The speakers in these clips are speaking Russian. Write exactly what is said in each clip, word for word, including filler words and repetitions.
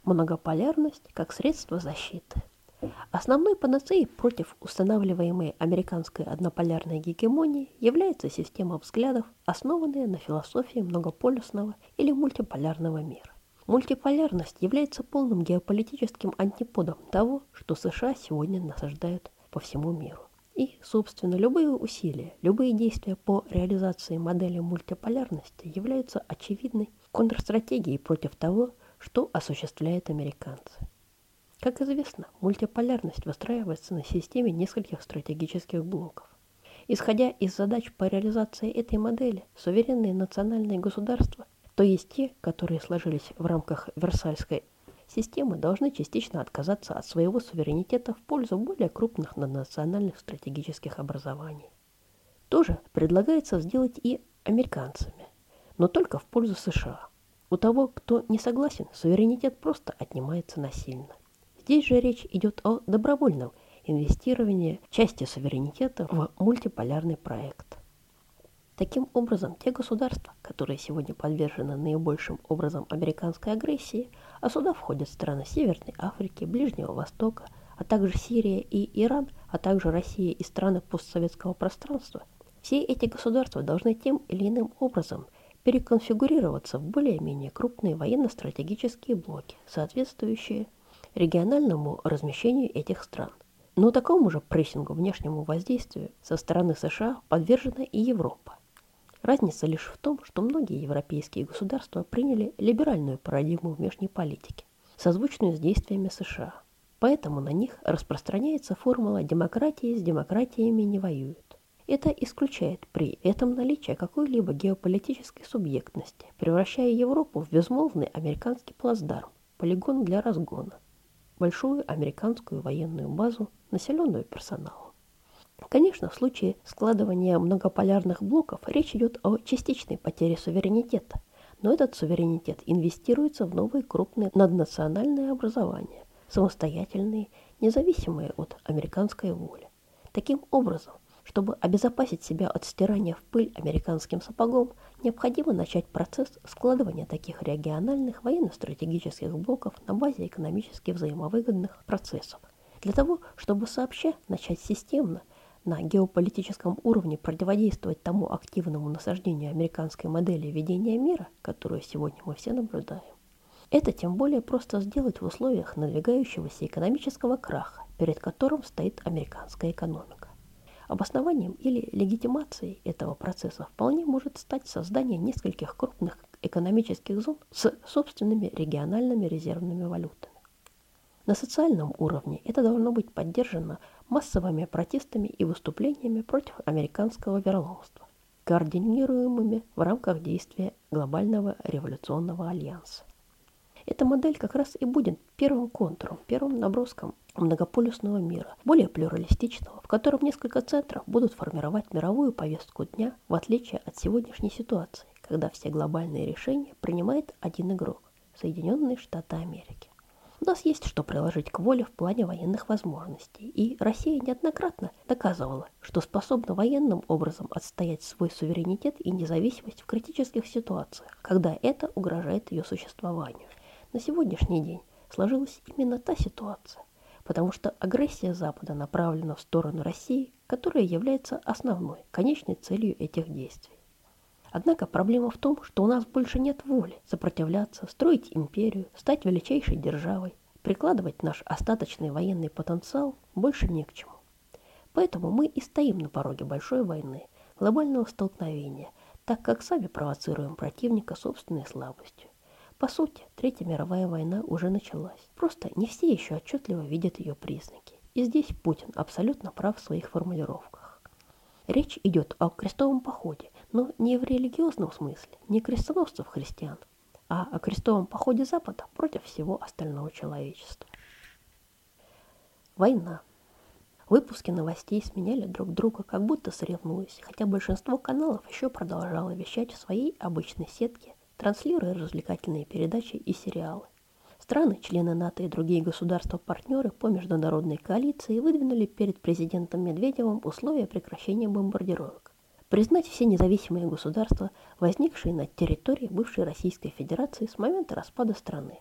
Многополярность как средство защиты. Основной панацеей против устанавливаемой американской однополярной гегемонии является система взглядов, основанная на философии многополюсного или мультиполярного мира. Мультиполярность является полным геополитическим антиподом того, что США сегодня насаждают по всему миру. И, собственно, любые усилия, любые действия по реализации модели мультиполярности являются очевидной контрстратегией против того, что осуществляют американцы. Как известно, мультиполярность выстраивается на системе нескольких стратегических блоков. Исходя из задач по реализации этой модели, суверенные национальные государства, то есть те, которые сложились в рамках Версальской системы, должны частично отказаться от своего суверенитета в пользу более крупных наднациональных стратегических образований. То же предлагается сделать и американцами, но только в пользу США. У того, кто не согласен, суверенитет просто отнимается насильно. Здесь же речь идет о добровольном инвестировании части суверенитета в мультиполярный проект. Таким образом, те государства, которые сегодня подвержены наибольшим образом американской агрессии, а сюда входят страны Северной Африки, Ближнего Востока, а также Сирия и Иран, а также Россия и страны постсоветского пространства, все эти государства должны тем или иным образом переконфигурироваться в более-менее крупные военно-стратегические блоки, соответствующие региональному размещению этих стран. Но такому же прессингу, внешнему воздействию со стороны США подвержена и Европа. Разница лишь в том, что многие европейские государства приняли либеральную парадигму внешней политики, созвучную с действиями США. Поэтому на них распространяется формула «демократии с демократиями не воюют». Это исключает при этом наличие какой-либо геополитической субъектности, превращая Европу в безмолвный американский плацдарм, полигон для разгона, большую американскую военную базу, населенную персоналом. Конечно, в случае складывания многополярных блоков речь идет о частичной потере суверенитета, но этот суверенитет инвестируется в новые крупные наднациональные образования, самостоятельные, независимые от американской воли. Таким образом, чтобы обезопасить себя от стирания в пыль американским сапогом, необходимо начать процесс складывания таких региональных военно-стратегических блоков на базе экономически взаимовыгодных процессов. Для того, чтобы сообща начать системно на геополитическом уровне противодействовать тому активному насаждению американской модели ведения мира, которую сегодня мы все наблюдаем. Это тем более просто сделать в условиях надвигающегося экономического краха, перед которым стоит американская экономика. Обоснованием или легитимацией этого процесса вполне может стать создание нескольких крупных экономических зон с собственными региональными резервными валютами. На социальном уровне это должно быть поддержано массовыми протестами и выступлениями против американского вероломства, координируемыми в рамках действия глобального революционного альянса. Эта модель как раз и будет первым контуром, первым наброском многополюсного мира, более плюралистичного, в котором несколько центров будут формировать мировую повестку дня, в отличие от сегодняшней ситуации, когда все глобальные решения принимает один игрок – Соединенные Штаты Америки. У нас есть что приложить к воле в плане военных возможностей, и Россия неоднократно доказывала, что способна военным образом отстоять свой суверенитет и независимость в критических ситуациях, когда это угрожает ее существованию. На сегодняшний день сложилась именно та ситуация, потому что агрессия Запада направлена в сторону России, которая является основной, конечной целью этих действий. Однако проблема в том, что у нас больше нет воли сопротивляться, строить империю, стать величайшей державой, прикладывать наш остаточный военный потенциал больше не к чему. Поэтому мы и стоим на пороге большой войны, глобального столкновения, так как сами провоцируем противника собственной слабостью. По сути, Третья мировая война уже началась. Просто не все еще отчетливо видят ее признаки. И здесь Путин абсолютно прав в своих формулировках. Речь идет о крестовом походе, но не в религиозном смысле, не крестоносцев-христиан, а о крестовом походе Запада против всего остального человечества. Война. Выпуски новостей сменяли друг друга, как будто соревнуясь, хотя большинство каналов еще продолжало вещать в своей обычной сетке, транслируя развлекательные передачи и сериалы. Страны, члены НАТО и другие государства-партнеры по международной коалиции выдвинули перед президентом Медведевым условия прекращения бомбардировок. Признать все независимые государства, возникшие на территории бывшей Российской Федерации с момента распада страны.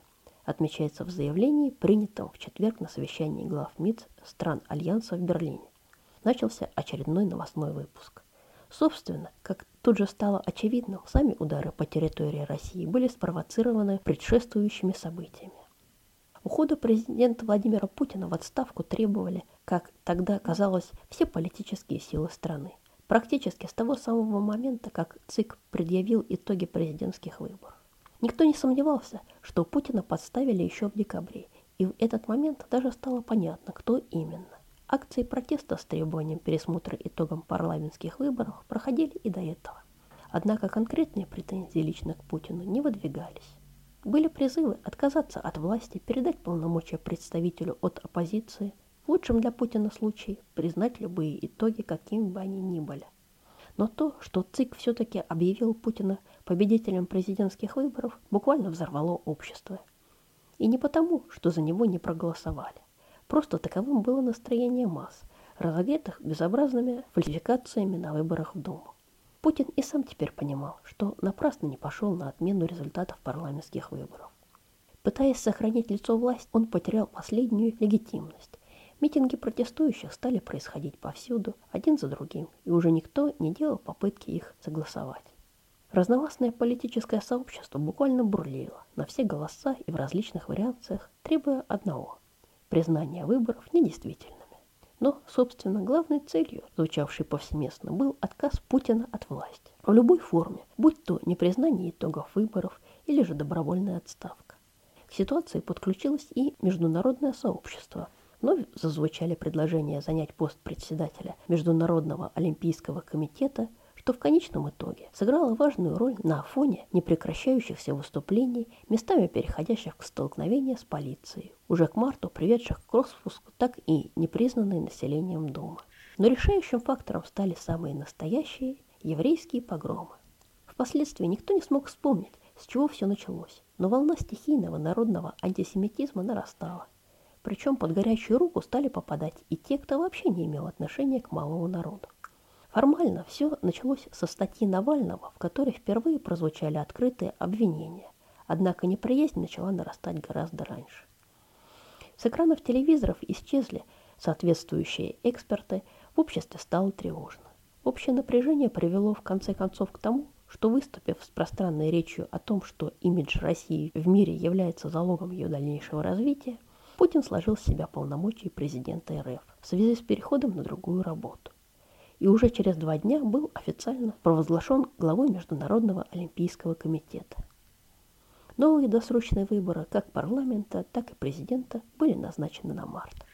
отмечается в заявлении, принятом в четверг на совещании глав МИД стран Альянса в Берлине. Начался очередной новостной выпуск. Собственно, как тут же стало очевидным, сами удары по территории России были спровоцированы предшествующими событиями. Ухода президента Владимира Путина в отставку требовали, как тогда казалось, все политические силы страны. Практически с того самого момента, как ЦИК предъявил итоги президентских выборов. Никто не сомневался, что Путина подставили еще в декабре, и в этот момент даже стало понятно, кто именно. Акции протеста с требованием пересмотра итогам парламентских выборов проходили и до этого. Однако конкретные претензии лично к Путину не выдвигались. Были призывы отказаться от власти, передать полномочия представителю от оппозиции, в лучшем для Путина случае признать любые итоги, какими бы они ни были. Но то, что ЦИК все-таки объявил Путина победителем президентских выборов, буквально взорвало общество. И не потому, что за него не проголосовали. Просто таковым было настроение масс, разогретых безобразными фальсификациями на выборах в Думу. Путин и сам теперь понимал, что напрасно не пошел на отмену результатов парламентских выборов. Пытаясь сохранить лицо власти, он потерял последнюю легитимность. Митинги протестующих стали происходить повсюду, один за другим, и уже никто не делал попытки их согласовать. Разновластное политическое сообщество буквально бурлило на все голоса и в различных вариациях, требуя одного – признания выборов недействительными. Но, собственно, главной целью, звучавшей повсеместно, был отказ Путина от власти. В любой форме, будь то непризнание итогов выборов или же добровольная отставка. К ситуации подключилось и международное сообщество. Вновь зазвучали предложения занять пост председателя Международного олимпийского комитета, что в конечном итоге сыграло важную роль на фоне непрекращающихся выступлений, местами переходящих к столкновению с полицией, уже к марту приведших к распуску так и непризнанной населением Думы. Но решающим фактором стали самые настоящие еврейские погромы. Впоследствии никто не смог вспомнить, с чего все началось, но волна стихийного народного антисемитизма нарастала. Причем под горячую руку стали попадать и те, кто вообще не имел отношения к малому народу. Формально все началось со статьи Навального, в которой впервые прозвучали открытые обвинения, однако неприязнь начала нарастать гораздо раньше. С экранов телевизоров исчезли соответствующие эксперты, в обществе стало тревожно. Общее напряжение привело в конце концов к тому, что, выступив с пространной речью о том, что имидж России в мире является залогом ее дальнейшего развития, Путин сложил с себя полномочия президента РФ в связи с переходом на другую работу. И уже через два дня был официально провозглашен главой Международного олимпийского комитета. Новые досрочные выборы как парламента, так и президента были назначены на март.